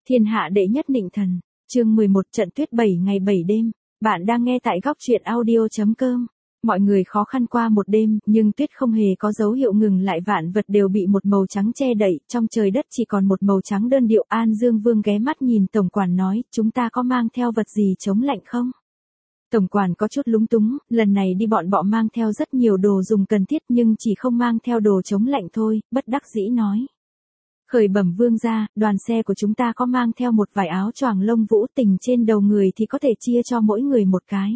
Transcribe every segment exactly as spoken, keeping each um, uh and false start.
Thiên hạ đệ nhất nịnh thần, chương mười một trận tuyết bảy ngày bảy đêm, bạn đang nghe tại góc truyện audio.com. Mọi người khó khăn qua một đêm, nhưng tuyết không hề có dấu hiệu ngừng lại, vạn vật đều bị một màu trắng che đậy, trong trời đất chỉ còn một màu trắng đơn điệu. An Dương Vương ghé mắt nhìn tổng quản nói, chúng ta có mang theo vật gì chống lạnh không? Tổng quản có chút lúng túng, lần này đi bọn bọ mang theo rất nhiều đồ dùng cần thiết nhưng chỉ không mang theo đồ chống lạnh thôi, bất đắc dĩ nói. Khởi bẩm vương gia, đoàn xe của chúng ta có mang theo một vài áo choàng lông vũ, tình trên đầu người thì có thể chia cho mỗi người một cái.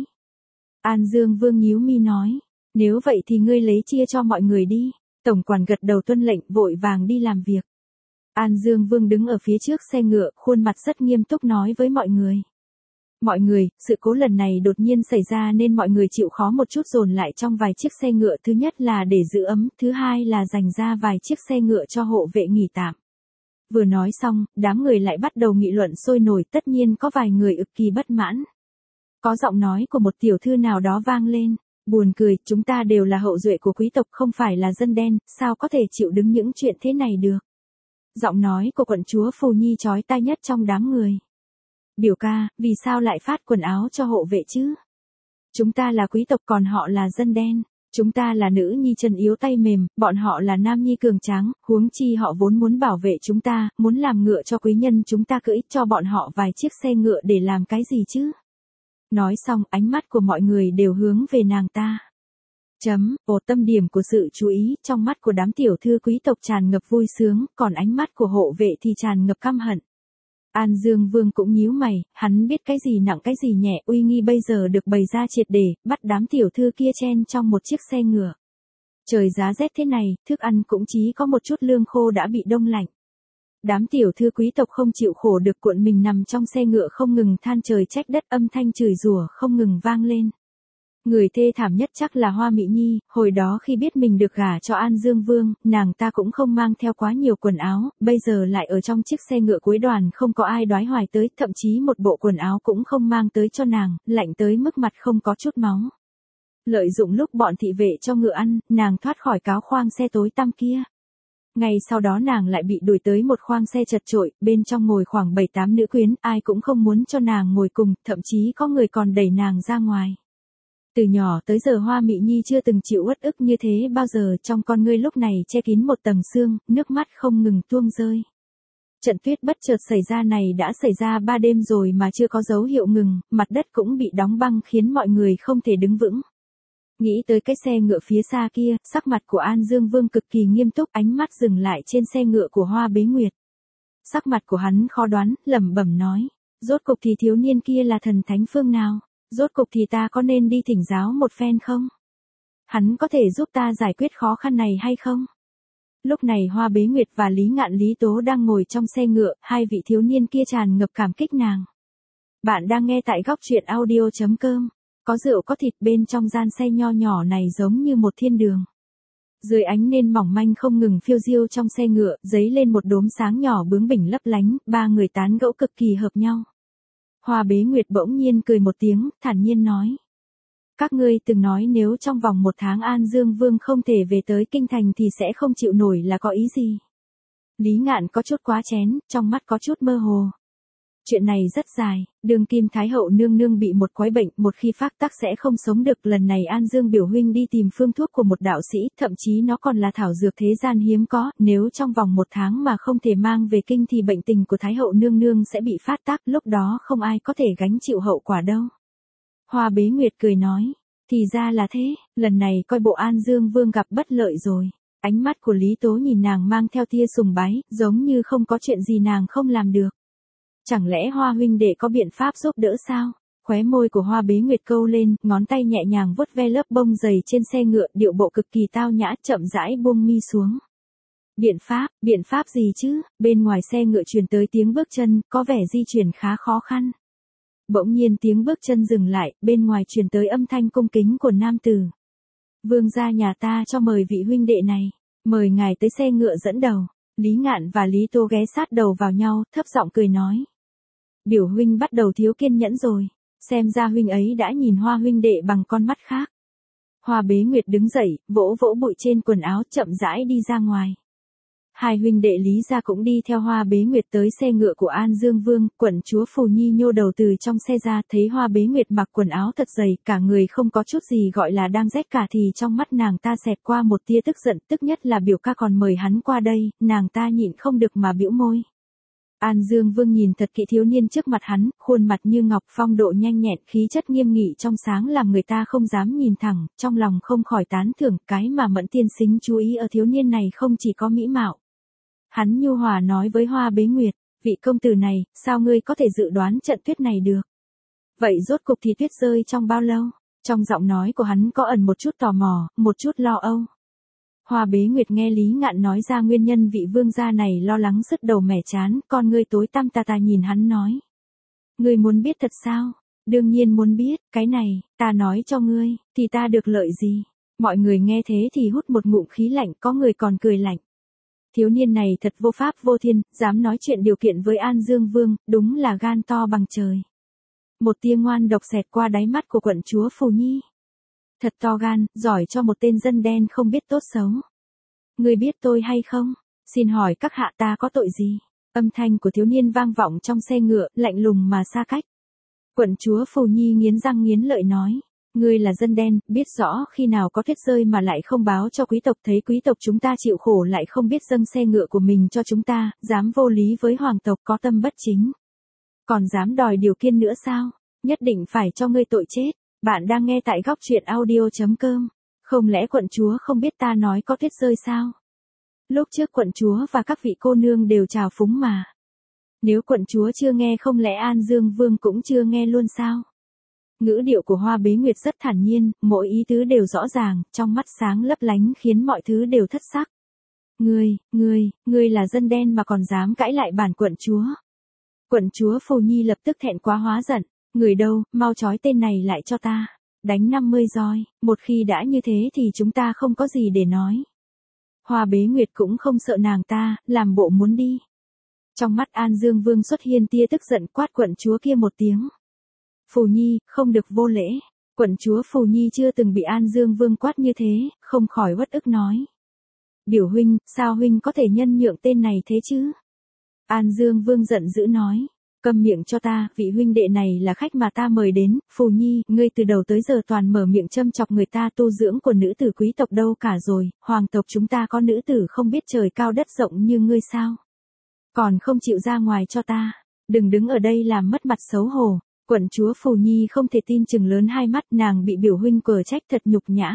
An Dương Vương nhíu mi nói, nếu vậy thì ngươi lấy chia cho mọi người đi. Tổng quản gật đầu tuân lệnh, vội vàng đi làm việc. An Dương Vương đứng ở phía trước xe ngựa, khuôn mặt rất nghiêm túc nói với mọi người. Mọi người, sự cố lần này đột nhiên xảy ra nên mọi người chịu khó một chút, dồn lại trong vài chiếc xe ngựa, thứ nhất là để giữ ấm, thứ hai là dành ra vài chiếc xe ngựa cho hộ vệ nghỉ tạm. Vừa nói xong, đám người lại bắt đầu nghị luận sôi nổi, tất nhiên có vài người ực kỳ bất mãn. Có giọng nói của một tiểu thư nào đó vang lên, buồn cười, chúng ta đều là hậu duệ của quý tộc, không phải là dân đen, sao có thể chịu đứng những chuyện thế này được. Giọng nói của quận chúa Phù Nhi chói tai nhất trong đám người. Biểu ca, vì sao lại phát quần áo cho hộ vệ chứ? Chúng ta là quý tộc còn họ là dân đen. Chúng ta là nữ nhi chân yếu tay mềm, bọn họ là nam nhi cường tráng, huống chi họ vốn muốn bảo vệ chúng ta, muốn làm ngựa cho quý nhân chúng ta cưỡi, cho bọn họ vài chiếc xe ngựa để làm cái gì chứ? Nói xong, ánh mắt của mọi người đều hướng về nàng ta. Chấm, ồ, tâm điểm của sự chú ý, trong mắt của đám tiểu thư quý tộc tràn ngập vui sướng, còn ánh mắt của hộ vệ thì tràn ngập căm hận. An Dương Vương cũng nhíu mày, hắn biết cái gì nặng cái gì nhẹ, uy nghi bây giờ được bày ra triệt để, bắt đám tiểu thư kia chen trong một chiếc xe ngựa. Trời giá rét thế này, thức ăn cũng chỉ có một chút lương khô đã bị đông lạnh. Đám tiểu thư quý tộc không chịu khổ được, cuộn mình nằm trong xe ngựa không ngừng than trời trách đất, âm thanh chửi rủa không ngừng vang lên. Người thê thảm nhất chắc là Hoa Mỹ Nhi, hồi đó khi biết mình được gả cho An Dương Vương, nàng ta cũng không mang theo quá nhiều quần áo, bây giờ lại ở trong chiếc xe ngựa cuối đoàn không có ai đoái hoài tới, thậm chí một bộ quần áo cũng không mang tới cho nàng, lạnh tới mức mặt không có chút máu. Lợi dụng lúc bọn thị vệ cho ngựa ăn, nàng thoát khỏi cáo khoang xe tối tăm kia. Ngay sau đó nàng lại bị đuổi tới một khoang xe chật chội, bên trong ngồi khoảng bảy tám nữ quyến, ai cũng không muốn cho nàng ngồi cùng, thậm chí có người còn đẩy nàng ra ngoài. Từ nhỏ tới giờ Hoa Mỹ Nhi chưa từng chịu uất ức như thế bao giờ, trong con ngươi lúc này che kín một tầng sương, nước mắt không ngừng tuôn rơi. Trận tuyết bất chợt xảy ra này đã xảy ra ba đêm rồi mà chưa có dấu hiệu ngừng, mặt đất cũng bị đóng băng khiến mọi người không thể đứng vững. Nghĩ tới cái xe ngựa phía xa kia, sắc mặt của An Dương Vương cực kỳ nghiêm túc, ánh mắt dừng lại trên xe ngựa của Hoa Bế Nguyệt. Sắc mặt của hắn khó đoán, lẩm bẩm nói, rốt cục thì thiếu niên kia là thần thánh phương nào? Rốt cục thì ta có nên đi thỉnh giáo một phen không? Hắn có thể giúp ta giải quyết khó khăn này hay không? Lúc này Hoa Bế Nguyệt và Lý Ngạn Lý Tố đang ngồi trong xe ngựa, hai vị thiếu niên kia tràn ngập cảm kích nàng. Bạn đang nghe tại góc truyện audio.com. Có rượu có thịt, bên trong gian xe nho nhỏ này giống như một thiên đường. Dưới ánh nến mỏng manh không ngừng phiêu diêu trong xe ngựa, dấy lên một đốm sáng nhỏ bướng bỉnh lấp lánh, ba người tán gẫu cực kỳ hợp nhau. Hoa Bế Nguyệt bỗng nhiên cười một tiếng, thản nhiên nói. Các ngươi từng nói nếu trong vòng một tháng An Dương Vương không thể về tới kinh thành thì sẽ không chịu nổi, là có ý gì? Lý Ngạn có chút quá chén, trong mắt có chút mơ hồ. Chuyện này rất dài, đương kim Thái hậu nương nương bị một quái bệnh, một khi phát tác sẽ không sống được, lần này An Dương biểu huynh đi tìm phương thuốc của một đạo sĩ, thậm chí nó còn là thảo dược thế gian hiếm có, nếu trong vòng một tháng mà không thể mang về kinh thì bệnh tình của Thái hậu nương nương sẽ bị phát tác, lúc đó không ai có thể gánh chịu hậu quả đâu. Hoa Bế Nguyệt cười nói, thì ra là thế, lần này coi bộ An Dương Vương gặp bất lợi rồi. Ánh mắt của Lý Tố nhìn nàng mang theo tia sùng bái, giống như không có chuyện gì nàng không làm được. Chẳng lẽ Hoa huynh đệ có biện pháp giúp đỡ sao? Khóe môi của Hoa Bế Nguyệt câu lên, ngón tay nhẹ nhàng vuốt ve lớp bông dày trên xe ngựa, điệu bộ cực kỳ tao nhã, chậm rãi buông mi xuống. Biện pháp, biện pháp gì chứ? Bên ngoài xe ngựa truyền tới tiếng bước chân, có vẻ di chuyển khá khó khăn. Bỗng nhiên tiếng bước chân dừng lại, bên ngoài truyền tới âm thanh cung kính của nam tử. Vương gia nhà ta cho mời vị huynh đệ này, mời ngài tới xe ngựa dẫn đầu. Lý Ngạn và Lý Tố ghé sát đầu vào nhau, thấp giọng cười nói. Biểu huynh bắt đầu thiếu kiên nhẫn rồi, xem ra huynh ấy đã nhìn Hoa huynh đệ bằng con mắt khác. Hoa Bế Nguyệt đứng dậy, vỗ vỗ bụi trên quần áo, chậm rãi đi ra ngoài. Hai huynh đệ Lý gia cũng đi theo Hoa Bế Nguyệt tới xe ngựa của An Dương Vương, quận chúa Phù Nhi nhô đầu từ trong xe ra, thấy Hoa Bế Nguyệt mặc quần áo thật dày, cả người không có chút gì gọi là đang rét cả thì trong mắt nàng ta xẹt qua một tia tức giận, tức nhất là biểu ca còn mời hắn qua đây, nàng ta nhịn không được mà bĩu môi. An Dương Vương nhìn thật kỹ thiếu niên trước mặt hắn, khuôn mặt như ngọc, phong độ nhanh nhẹn, khí chất nghiêm nghị trong sáng làm người ta không dám nhìn thẳng, trong lòng không khỏi tán thưởng, cái mà Mẫn tiên sinh chú ý ở thiếu niên này không chỉ có mỹ mạo. Hắn nhu hòa nói với Hoa Bế Nguyệt, vị công tử này, sao ngươi có thể dự đoán trận tuyết này được? Vậy rốt cục thì tuyết rơi trong bao lâu? Trong giọng nói của hắn có ẩn một chút tò mò, một chút lo âu. Hoa Bế Nguyệt nghe Lý Ngạn nói ra nguyên nhân vị vương gia này lo lắng sứt đầu mẻ chán, con ngươi tối tăm tà tà nhìn hắn nói. Ngươi muốn biết thật sao? Đương nhiên muốn biết, cái này, ta nói cho ngươi, thì ta được lợi gì? Mọi người nghe thế thì hút một ngụm khí lạnh, có người còn cười lạnh. Thiếu niên này thật vô pháp vô thiên, dám nói chuyện điều kiện với An Dương Vương, đúng là gan to bằng trời. Một tia ngoan độc xẹt qua đáy mắt của quận chúa Phù Nhi. Thật to gan, giỏi cho một tên dân đen không biết tốt xấu. Ngươi biết tôi hay không? Xin hỏi các hạ ta có tội gì? Âm thanh của thiếu niên vang vọng trong xe ngựa, lạnh lùng mà xa cách. Quận chúa Phù Nhi nghiến răng nghiến lợi nói. Ngươi là dân đen, biết rõ khi nào có tuyết rơi mà lại không báo cho quý tộc, thấy quý tộc chúng ta chịu khổ lại không biết dâng xe ngựa của mình cho chúng ta, dám vô lý với hoàng tộc, có tâm bất chính. Còn dám đòi điều kiên nữa sao? Nhất định phải cho ngươi tội chết. Bạn đang nghe tại góc truyện audio chấm com. Không lẽ quận chúa không biết ta nói có tuyết rơi sao? Lúc trước quận chúa và các vị cô nương đều chào phúng mà. Nếu quận chúa chưa nghe không lẽ An Dương Vương cũng chưa nghe luôn sao? Ngữ điệu của Hoa Bế Nguyệt rất thản nhiên, mỗi ý tứ đều rõ ràng, trong mắt sáng lấp lánh khiến mọi thứ đều thất sắc. Ngươi, ngươi, ngươi là dân đen mà còn dám cãi lại bản quận chúa. Quận chúa Phù Nhi lập tức thẹn quá hóa giận. Người đâu, mau trói tên này lại cho ta. Đánh năm mươi roi, một khi đã như thế thì chúng ta không có gì để nói. Hoa Bế Nguyệt cũng không sợ nàng ta, làm bộ muốn đi. Trong mắt An Dương Vương xuất hiện tia tức giận, quát quận chúa kia một tiếng. Phù Nhi, không được vô lễ. Quận chúa Phù Nhi chưa từng bị An Dương Vương quát như thế, không khỏi uất ức nói. Biểu huynh, sao huynh có thể nhân nhượng tên này thế chứ? An Dương Vương giận dữ nói. Câm miệng cho ta, vị huynh đệ này là khách mà ta mời đến, Phù Nhi, ngươi từ đầu tới giờ toàn mở miệng châm chọc người ta, tu dưỡng của nữ tử quý tộc đâu cả rồi, hoàng tộc chúng ta có nữ tử không biết trời cao đất rộng như ngươi sao? Còn không chịu ra ngoài cho ta, đừng đứng ở đây làm mất mặt xấu hổ. Quận chúa Phù Nhi không thể tin chừng lớn hai mắt, nàng bị biểu huynh cờ trách thật nhục nhã.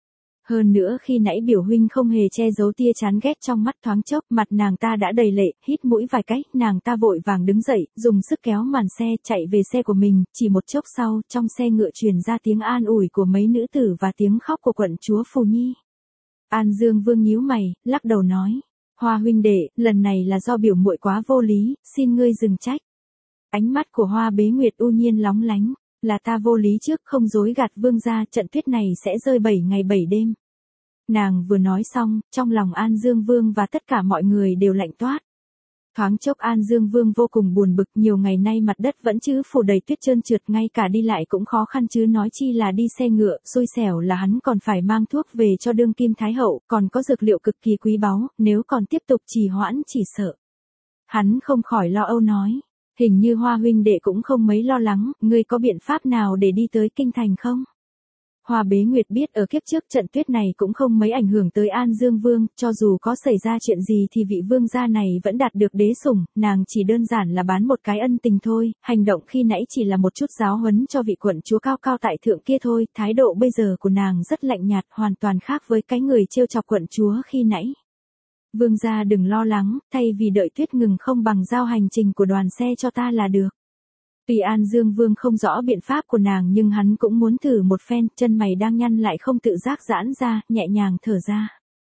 Hơn nữa khi nãy biểu huynh không hề che giấu tia chán ghét trong mắt, thoáng chốc mặt nàng ta đã đầy lệ, hít mũi vài cái, nàng ta vội vàng đứng dậy, dùng sức kéo màn xe, chạy về xe của mình, chỉ một chốc sau, trong xe ngựa truyền ra tiếng an ủi của mấy nữ tử và tiếng khóc của quận chúa Phù Nhi. An Dương Vương nhíu mày, lắc đầu nói, Hoa huynh đệ, lần này là do biểu muội quá vô lý, xin ngươi dừng trách. Ánh mắt của Hoa Bế Nguyệt u nhiên lóng lánh. Là ta vô lý trước, không dối gạt vương gia, trận tuyết này sẽ rơi bảy ngày bảy đêm. Nàng vừa nói xong, trong lòng An Dương Vương và tất cả mọi người đều lạnh toát. Thoáng chốc An Dương Vương vô cùng buồn bực, nhiều ngày nay mặt đất vẫn chứ phủ đầy tuyết trơn trượt, ngay cả đi lại cũng khó khăn chứ nói chi là đi xe ngựa, xui xẻo là hắn còn phải mang thuốc về cho đương kim thái hậu, còn có dược liệu cực kỳ quý báu, nếu còn tiếp tục trì hoãn chỉ sợ. Hắn không khỏi lo âu nói. Hình như Hoa huynh đệ cũng không mấy lo lắng, ngươi có biện pháp nào để đi tới kinh thành không? Hoa Bế Nguyệt biết ở kiếp trước trận tuyết này cũng không mấy ảnh hưởng tới An Dương Vương, cho dù có xảy ra chuyện gì thì vị vương gia này vẫn đạt được đế sủng, nàng chỉ đơn giản là bán một cái ân tình thôi, hành động khi nãy chỉ là một chút giáo huấn cho vị quận chúa cao cao tại thượng kia thôi, thái độ bây giờ của nàng rất lạnh nhạt, hoàn toàn khác với cái người trêu chọc quận chúa khi nãy. Vương gia đừng lo lắng, thay vì đợi tuyết ngừng không bằng giao hành trình của đoàn xe cho ta là được. Tuy An Dương Vương không rõ biện pháp của nàng nhưng hắn cũng muốn thử một phen, chân mày đang nhăn lại không tự giác giãn ra, nhẹ nhàng thở ra.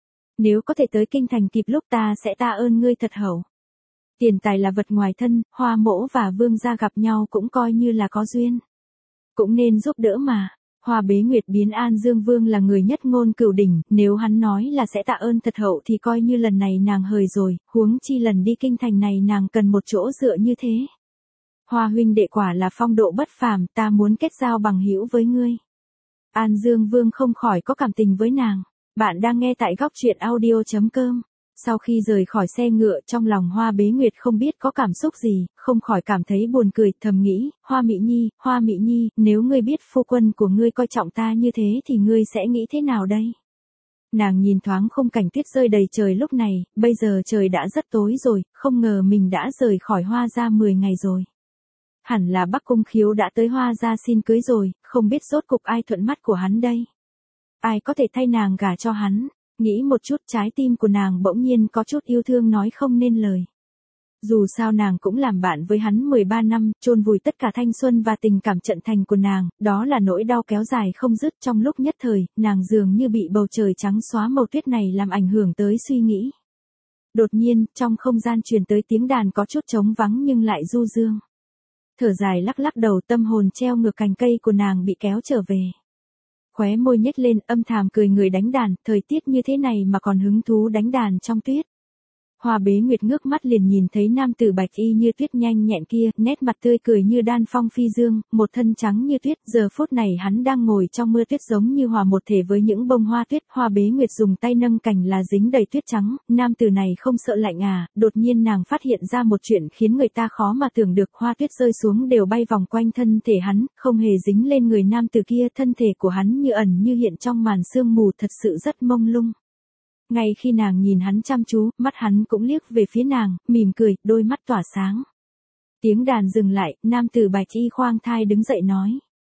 Nếu có thể tới kinh thành kịp lúc ta sẽ tạ ơn ngươi thật hậu. Tiền tài là vật ngoài thân, Hoa mỗ và vương gia gặp nhau cũng coi như là có duyên. Cũng nên giúp đỡ mà. Hoa Bế Nguyệt biến An Dương Vương là người nhất ngôn cửu đỉnh, nếu hắn nói là sẽ tạ ơn thật hậu thì coi như lần này nàng hời rồi, huống chi lần đi kinh thành này nàng cần một chỗ dựa như thế. Hoa huynh đệ quả là phong độ bất phàm, ta muốn kết giao bằng hữu với ngươi. An Dương Vương không khỏi có cảm tình với nàng. Bạn đang nghe tại góc truyện audio chấm com. Sau khi rời khỏi xe ngựa, trong lòng Hoa Bế Nguyệt không biết có cảm xúc gì, không khỏi cảm thấy buồn cười, thầm nghĩ, Hoa Mị Nhi, Hoa Mị Nhi, nếu ngươi biết phu quân của ngươi coi trọng ta như thế thì ngươi sẽ nghĩ thế nào đây? Nàng nhìn thoáng khung cảnh tuyết rơi đầy trời lúc này, bây giờ trời đã rất tối rồi, không ngờ mình đã rời khỏi Hoa gia mười ngày rồi. Hẳn là Bắc Cung Khiếu đã tới Hoa gia xin cưới rồi, không biết rốt cục ai thuận mắt của hắn đây. Ai có thể thay nàng gả cho hắn, nghĩ một chút trái tim của nàng bỗng nhiên có chút yêu thương nói không nên lời. Dù sao nàng cũng làm bạn với hắn mười ba năm, chôn vùi tất cả thanh xuân và tình cảm trận thành của nàng, đó là nỗi đau kéo dài không dứt trong lúc nhất thời, nàng dường như bị bầu trời trắng xóa màu tuyết này làm ảnh hưởng tới suy nghĩ. Đột nhiên, trong không gian truyền tới tiếng đàn có chút trống vắng nhưng lại du dương. Thở dài lắc lắc đầu, tâm hồn treo ngược cành cây của nàng bị kéo trở về. Khóe môi nhếch lên, âm thầm cười, người đánh đàn, thời tiết như thế này mà còn hứng thú đánh đàn trong tuyết. Hoa Bế Nguyệt ngước mắt liền nhìn thấy nam tử bạch y như tuyết nhanh nhẹn kia, nét mặt tươi cười như đan phong phi dương, một thân trắng như tuyết, giờ phút này hắn đang ngồi trong mưa tuyết giống như hòa một thể với những bông hoa tuyết. Hoa Bế Nguyệt dùng tay nâng cành là dính đầy tuyết trắng, nam tử này không sợ lạnh à? Đột nhiên nàng phát hiện ra một chuyện khiến người ta khó mà tưởng được, hoa tuyết rơi xuống đều bay vòng quanh thân thể hắn, không hề dính lên người nam tử kia, thân thể của hắn như ẩn như hiện trong màn sương mù, thật sự rất mông lung. Ngay khi nàng nhìn hắn chăm chú, mắt hắn cũng liếc về phía nàng, mỉm cười, đôi mắt tỏa sáng. Tiếng đàn dừng lại, nam tử bạch y khoang thai đứng dậy nói.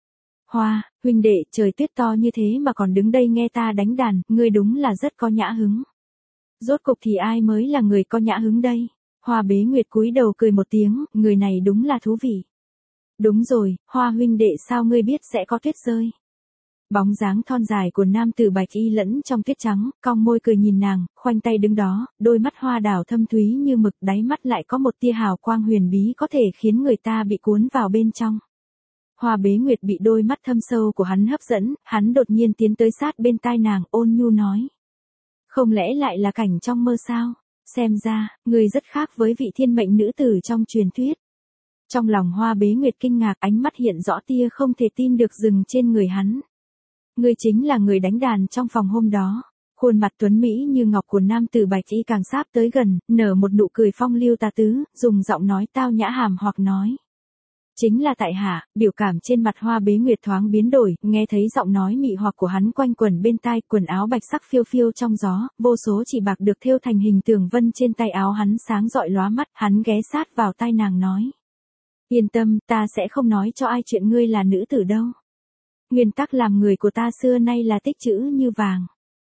Hoa, huynh đệ, trời tuyết to như thế mà còn đứng đây nghe ta đánh đàn, ngươi đúng là rất có nhã hứng. Rốt cục thì ai mới là người có nhã hứng đây? Hoa Bế Nguyệt cúi đầu cười một tiếng, người này đúng là thú vị. Đúng rồi, Hoa huynh đệ, sao ngươi biết sẽ có tuyết rơi? Bóng dáng thon dài của nam tử bạch y lẫn trong tuyết trắng, cong môi cười nhìn nàng, khoanh tay đứng đó, đôi mắt hoa đào thâm thúy như mực, đáy mắt lại có một tia hào quang huyền bí có thể khiến người ta bị cuốn vào bên trong. Hoa Bế Nguyệt bị đôi mắt thâm sâu của hắn hấp dẫn, hắn đột nhiên tiến tới sát bên tai nàng, ôn nhu nói. Không lẽ lại là cảnh trong mơ sao? Xem ra, người rất khác với vị thiên mệnh nữ tử trong truyền thuyết. Trong lòng Hoa Bế Nguyệt kinh ngạc, ánh mắt hiện rõ tia không thể tin được dừng trên người hắn. Ngươi chính là người đánh đàn trong phòng hôm đó. Khuôn mặt tuấn mỹ như ngọc của nam tử bạch y càng sáp tới gần, nở một nụ cười phong lưu tà tứ, dùng giọng nói tao nhã hàm hoặc nói. Chính là tại hạ. Biểu cảm trên mặt Hoa Bế Nguyệt thoáng biến đổi, nghe thấy giọng nói mị hoặc của hắn quanh quẩn bên tai, quần áo bạch sắc phiêu phiêu trong gió, vô số chỉ bạc được thêu thành hình tường vân trên tay áo hắn sáng rọi lóa mắt, hắn ghé sát vào tai nàng nói. Yên tâm, ta sẽ không nói cho ai chuyện ngươi là nữ tử đâu. Nguyên tắc làm người của ta xưa nay là tích trữ như vàng.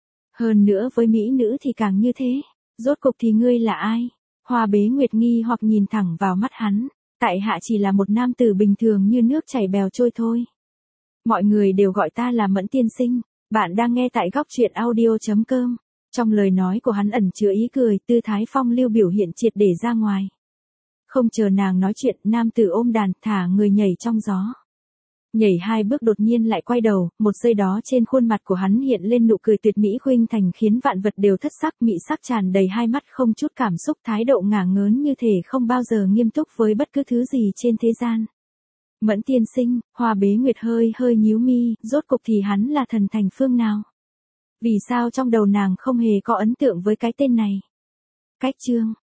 Hơn nữa với mỹ nữ thì càng như thế. Rốt cục thì ngươi là ai? Hoa Bế Nguyệt nghi hoặc nhìn thẳng vào mắt hắn. Tại hạ chỉ là một nam tử bình thường như nước chảy bèo trôi thôi. Mọi người đều gọi ta là Mẫn tiên sinh. Bạn đang nghe tại góc truyện audio chấm com. Trong lời nói của hắn ẩn chứa ý cười, tư thái phong lưu biểu hiện triệt để ra ngoài. Không chờ nàng nói chuyện, nam tử ôm đàn, thả người nhảy trong gió. Nhảy hai bước đột nhiên lại quay đầu, một giây đó trên khuôn mặt của hắn hiện lên nụ cười tuyệt mỹ khuynh thành khiến vạn vật đều thất sắc, mị sắc tràn đầy hai mắt không chút cảm xúc, thái độ ngả ngớn như thể không bao giờ nghiêm túc với bất cứ thứ gì trên thế gian. Mẫn tiên sinh, Hoa Bế Nguyệt hơi hơi nhíu mi, rốt cục thì hắn là thần thành phương nào? Vì sao trong đầu nàng không hề có ấn tượng với cái tên này? Cách chương